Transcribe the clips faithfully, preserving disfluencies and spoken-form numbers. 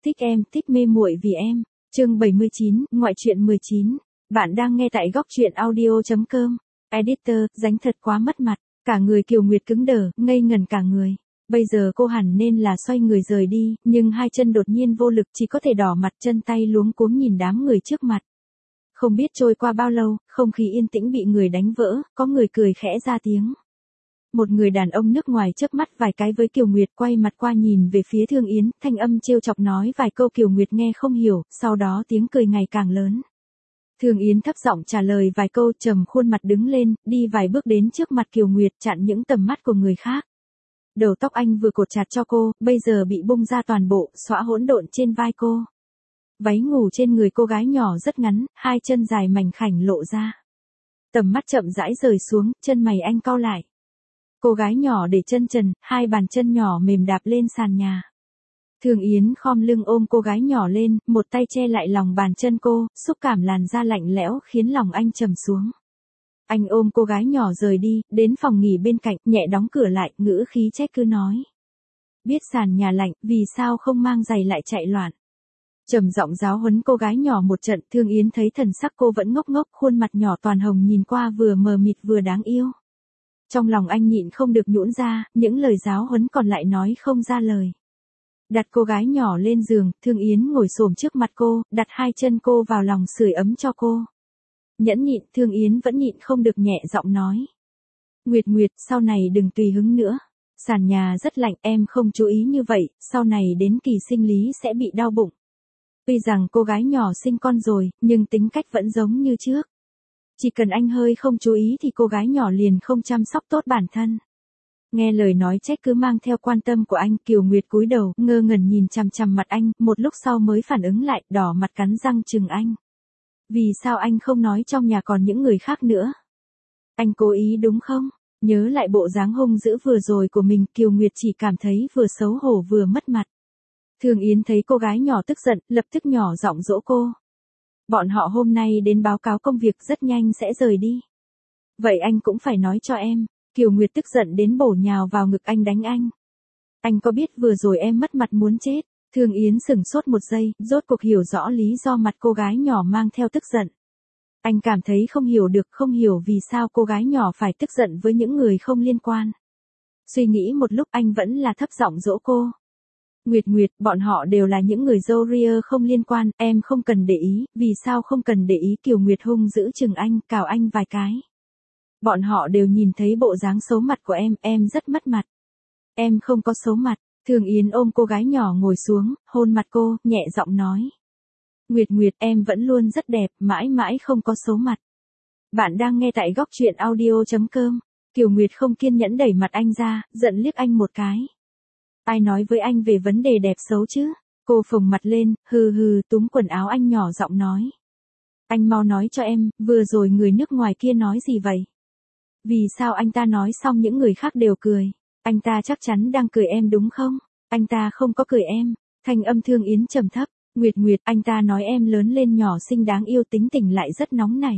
Thích em, thích mê muội vì em. Chương bảy mươi chín, ngoại truyện mười chín. Bạn đang nghe tại góc truyện audio chấm com. Editor, dánh thật quá mất mặt. Cả người Kiều Nguyệt cứng đờ, ngây ngẩn cả người. Bây giờ cô hẳn nên là xoay người rời đi, nhưng hai chân đột nhiên vô lực, chỉ có thể đỏ mặt, chân tay luống cuống nhìn đám người trước mặt. Không biết trôi qua bao lâu, không khí yên tĩnh bị người đánh vỡ, có người cười khẽ ra tiếng. Một người đàn ông nước ngoài chớp mắt vài cái với Kiều Nguyệt, quay mặt qua nhìn về phía Thương Yến, thanh âm trêu chọc nói vài câu Kiều Nguyệt nghe không hiểu, sau đó tiếng cười ngày càng lớn. Thương Yến thấp giọng trả lời vài câu, trầm khuôn mặt đứng lên, đi vài bước đến trước mặt Kiều Nguyệt, chặn những tầm mắt của người khác. Đầu tóc anh vừa cột chặt cho cô, bây giờ bị bung ra toàn bộ, xõa hỗn độn trên vai cô. Váy ngủ trên người cô gái nhỏ rất ngắn, hai chân dài mảnh khảnh lộ ra. Tầm mắt chậm rãi rời xuống, chân mày anh cau lại. Cô gái nhỏ để chân trần, hai bàn chân nhỏ mềm đạp lên sàn nhà. Thương Yến khom lưng ôm cô gái nhỏ lên, một tay che lại lòng bàn chân cô, xúc cảm làn da lạnh lẽo khiến lòng anh trầm xuống. Anh ôm cô gái nhỏ rời đi, đến phòng nghỉ bên cạnh, nhẹ đóng cửa lại, ngữ khí trách cứ nói. Biết sàn nhà lạnh, vì sao không mang giày lại chạy loạn. Trầm giọng giáo huấn cô gái nhỏ một trận, Thương Yến thấy thần sắc cô vẫn ngốc ngốc, khuôn mặt nhỏ toàn hồng nhìn qua vừa mờ mịt vừa đáng yêu. Trong lòng anh nhịn không được nhũn ra, những lời giáo huấn còn lại nói không ra lời. Đặt cô gái nhỏ lên giường, Thương Yến ngồi xổm trước mặt cô, đặt hai chân cô vào lòng sưởi ấm cho cô. Nhẫn nhịn, Thương Yến vẫn nhịn không được nhẹ giọng nói. Nguyệt Nguyệt, sau này đừng tùy hứng nữa. Sàn nhà rất lạnh, em không chú ý như vậy, sau này đến kỳ sinh lý sẽ bị đau bụng. Tuy rằng cô gái nhỏ sinh con rồi, nhưng tính cách vẫn giống như trước. Chỉ cần anh hơi không chú ý thì cô gái nhỏ liền không chăm sóc tốt bản thân. Nghe lời nói trách cứ mang theo quan tâm của anh, Kiều Nguyệt cúi đầu, ngơ ngẩn nhìn chằm chằm mặt anh, một lúc sau mới phản ứng lại, đỏ mặt cắn răng chừng anh. Vì sao anh không nói trong nhà còn những người khác nữa? Anh cố ý đúng không? Nhớ lại bộ dáng hung dữ vừa rồi của mình, Kiều Nguyệt chỉ cảm thấy vừa xấu hổ vừa mất mặt. Thương Yến thấy cô gái nhỏ tức giận, lập tức nhỏ giọng dỗ cô. Bọn họ hôm nay đến báo cáo công việc, rất nhanh sẽ rời đi. Vậy anh cũng phải nói cho em. Kiều Nguyệt tức giận đến bổ nhào vào ngực anh đánh anh. Anh có biết vừa rồi em mất mặt muốn chết? Thương Yến sửng sốt một giây, rốt cuộc hiểu rõ lý do mặt cô gái nhỏ mang theo tức giận. Anh cảm thấy không hiểu được, không hiểu vì sao cô gái nhỏ phải tức giận với những người không liên quan. Suy nghĩ một lúc anh vẫn là thấp giọng dỗ cô. Nguyệt Nguyệt, bọn họ đều là những người dâu ria không liên quan, em không cần để ý, vì sao không cần để ý? Kiều Nguyệt hung giữ chừng anh, cào anh vài cái. Bọn họ đều nhìn thấy bộ dáng xấu mặt của em, em rất mất mặt. Em không có xấu mặt. Thương Yến ôm cô gái nhỏ ngồi xuống, hôn mặt cô, nhẹ giọng nói. Nguyệt Nguyệt, em vẫn luôn rất đẹp, mãi mãi không có xấu mặt. Bạn đang nghe tại góc truyện audio chấm com. Kiều Nguyệt không kiên nhẫn đẩy mặt anh ra, giận liếc anh một cái. Ai nói với anh về vấn đề đẹp xấu chứ? Cô phồng mặt lên, hừ hừ, túm quần áo anh nhỏ giọng nói. Anh mau nói cho em, vừa rồi người nước ngoài kia nói gì vậy? Vì sao anh ta nói xong những người khác đều cười? Anh ta chắc chắn đang cười em đúng không? Anh ta không có cười em. Thanh âm Thương Yến trầm thấp. Nguyệt Nguyệt, anh ta nói em lớn lên nhỏ xinh đáng yêu, tính tình lại rất nóng nảy.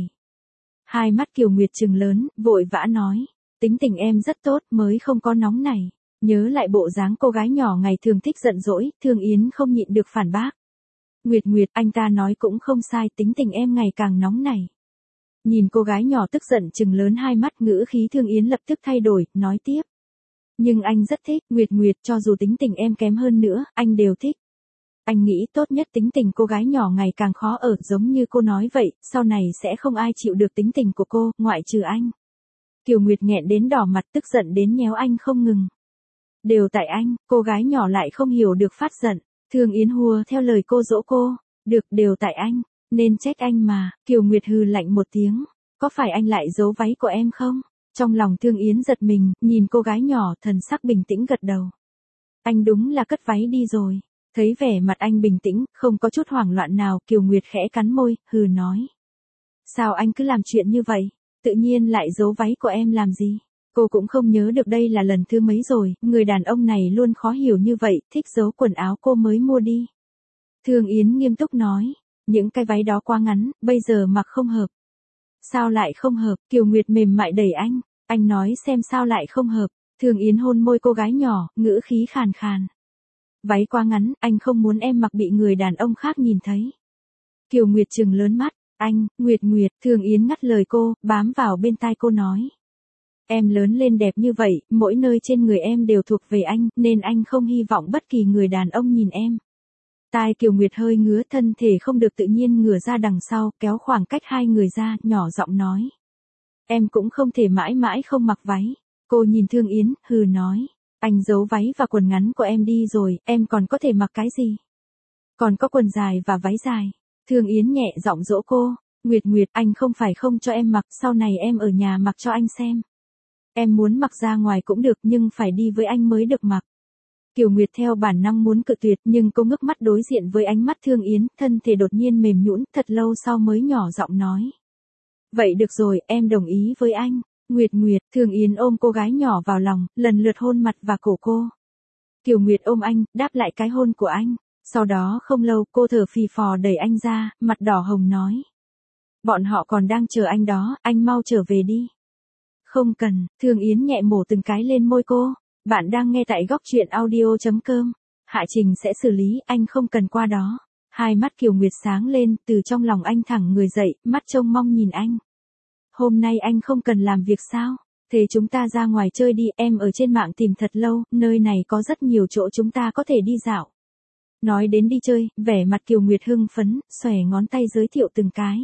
Hai mắt Kiều Nguyệt trừng lớn, vội vã nói. Tính tình em rất tốt, mới không có nóng nảy. Nhớ lại bộ dáng cô gái nhỏ ngày thường thích giận dỗi, Thương Yến không nhịn được phản bác. Nguyệt Nguyệt, anh ta nói cũng không sai, tính tình em ngày càng nóng nảy. Nhìn cô gái nhỏ tức giận trừng lớn hai mắt, ngữ khí Thương Yến lập tức thay đổi, nói tiếp. Nhưng anh rất thích, Nguyệt Nguyệt, cho dù tính tình em kém hơn nữa, anh đều thích. Anh nghĩ tốt nhất tính tình cô gái nhỏ ngày càng khó ở, giống như cô nói vậy, sau này sẽ không ai chịu được tính tình của cô, ngoại trừ anh. Kiều Nguyệt nghẹn đến đỏ mặt, tức giận đến nhéo anh không ngừng. Đều tại anh, cô gái nhỏ lại không hiểu được phát giận. Thương Yến hùa theo lời cô dỗ cô. Được, đều tại anh, nên trách anh mà. Kiều Nguyệt hừ lạnh một tiếng. Có phải anh lại giấu váy của em không? Trong lòng Thương Yến giật mình, nhìn cô gái nhỏ, thần sắc bình tĩnh gật đầu. Anh đúng là cất váy đi rồi. Thấy vẻ mặt anh bình tĩnh, không có chút hoảng loạn nào, Kiều Nguyệt khẽ cắn môi, hừ nói. Sao anh cứ làm chuyện như vậy? Tự nhiên lại giấu váy của em làm gì? Cô cũng không nhớ được đây là lần thứ mấy rồi, người đàn ông này luôn khó hiểu như vậy, thích giấu quần áo cô mới mua đi. Thương Yến nghiêm túc nói, những cái váy đó quá ngắn, bây giờ mặc không hợp. Sao lại không hợp? Kiều Nguyệt mềm mại đẩy anh, anh nói xem sao lại không hợp. Thương Yến hôn môi cô gái nhỏ, ngữ khí khàn khàn. Váy quá ngắn, anh không muốn em mặc bị người đàn ông khác nhìn thấy. Kiều Nguyệt trừng lớn mắt, anh, Nguyệt Nguyệt, Thương Yến ngắt lời cô, bám vào bên tai cô nói. Em lớn lên đẹp như vậy, mỗi nơi trên người em đều thuộc về anh, nên anh không hy vọng bất kỳ người đàn ông nhìn em. Tai Kiều Nguyệt hơi ngứa, thân thể không được tự nhiên ngửa ra đằng sau, kéo khoảng cách hai người ra, nhỏ giọng nói. Em cũng không thể mãi mãi không mặc váy. Cô nhìn Thương Yến, hừ nói. Anh giấu váy và quần ngắn của em đi rồi, em còn có thể mặc cái gì? Còn có quần dài và váy dài. Thương Yến nhẹ giọng dỗ cô. Nguyệt Nguyệt, anh không phải không cho em mặc, sau này em ở nhà mặc cho anh xem. Em muốn mặc ra ngoài cũng được nhưng phải đi với anh mới được mặc. Kiều Nguyệt theo bản năng muốn cự tuyệt nhưng cô ngước mắt đối diện với ánh mắt Thương Yến, thân thể đột nhiên mềm nhũn, thật lâu sau mới nhỏ giọng nói. Vậy được rồi, em đồng ý với anh. Nguyệt Nguyệt, Thương Yến ôm cô gái nhỏ vào lòng, lần lượt hôn mặt và cổ cô. Kiều Nguyệt ôm anh, đáp lại cái hôn của anh. Sau đó không lâu cô thở phì phò đẩy anh ra, mặt đỏ hồng nói. Bọn họ còn đang chờ anh đó, anh mau trở về đi. Không cần, Thương Yến nhẹ mổ từng cái lên môi cô. Bạn đang nghe tại góc truyện audio chấm com. Hạ Trình sẽ xử lý, anh không cần qua đó. Hai mắt Kiều Nguyệt sáng lên, từ trong lòng anh thẳng người dậy, mắt trông mong nhìn anh. Hôm nay anh không cần làm việc sao? Thế chúng ta ra ngoài chơi đi, em ở trên mạng tìm thật lâu, nơi này có rất nhiều chỗ chúng ta có thể đi dạo. Nói đến đi chơi, vẻ mặt Kiều Nguyệt hưng phấn, xòe ngón tay giới thiệu từng cái.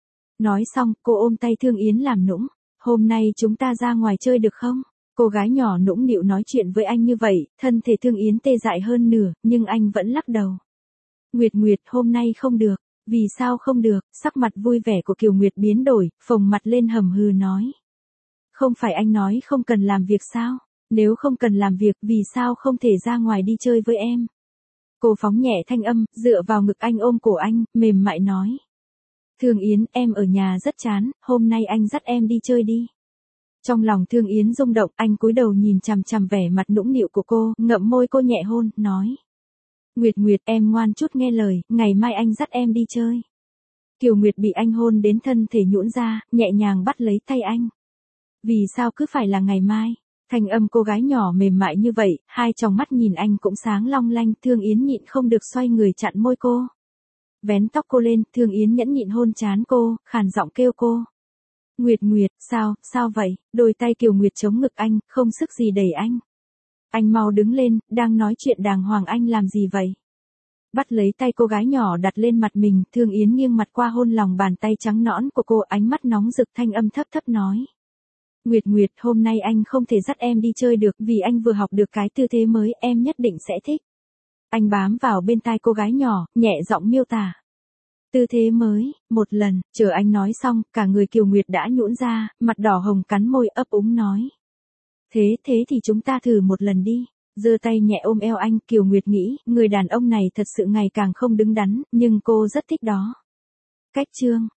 Nói xong, cô ôm tay Thương Yến làm nũng. Hôm nay chúng ta ra ngoài chơi được không? Cô gái nhỏ nũng nịu nói chuyện với anh như vậy, thân thể Thương Yến tê dại hơn nửa, nhưng anh vẫn lắc đầu. Nguyệt Nguyệt, hôm nay không được. Vì sao không được? Sắc mặt vui vẻ của Kiều Nguyệt biến đổi, phồng mặt lên hầm hừ nói. Không phải anh nói không cần làm việc sao? Nếu không cần làm việc, vì sao không thể ra ngoài đi chơi với em? Cô phóng nhẹ thanh âm, dựa vào ngực anh ôm cổ anh, mềm mại nói. Thương Yến, em ở nhà rất chán, hôm nay anh dắt em đi chơi đi. Trong lòng Thương Yến rung động, anh cúi đầu nhìn chằm chằm vẻ mặt nũng nịu của cô, ngậm môi cô nhẹ hôn, nói. Nguyệt Nguyệt, em ngoan chút nghe lời, ngày mai anh dắt em đi chơi. Kiều Nguyệt bị anh hôn đến thân thể nhũn ra, nhẹ nhàng bắt lấy tay anh. Vì sao cứ phải là ngày mai? Thanh âm cô gái nhỏ mềm mại như vậy, hai tròng mắt nhìn anh cũng sáng long lanh, Thương Yến nhịn không được xoay người chặn môi cô. Vén tóc cô lên, Thương Yến nhẫn nhịn hôn trán cô, khàn giọng kêu cô. Nguyệt Nguyệt, sao, sao vậy? Đôi tay Kiều Nguyệt chống ngực anh, không sức gì đẩy anh. Anh mau đứng lên, đang nói chuyện đàng hoàng anh làm gì vậy? Bắt lấy tay cô gái nhỏ đặt lên mặt mình, Thương Yến nghiêng mặt qua hôn lòng bàn tay trắng nõn của cô, ánh mắt nóng rực, thanh âm thấp thấp nói. Nguyệt Nguyệt, hôm nay anh không thể dắt em đi chơi được vì anh vừa học được cái tư thế mới, em nhất định sẽ thích. Anh bám vào bên tai cô gái nhỏ, nhẹ giọng miêu tả. Tư thế mới, một lần, chờ anh nói xong, cả người Kiều Nguyệt đã nhũn ra, mặt đỏ hồng cắn môi ấp úng nói. Thế, thế thì chúng ta thử một lần đi. Giơ tay nhẹ ôm eo anh, Kiều Nguyệt nghĩ, người đàn ông này thật sự ngày càng không đứng đắn, nhưng cô rất thích đó. Cách chương.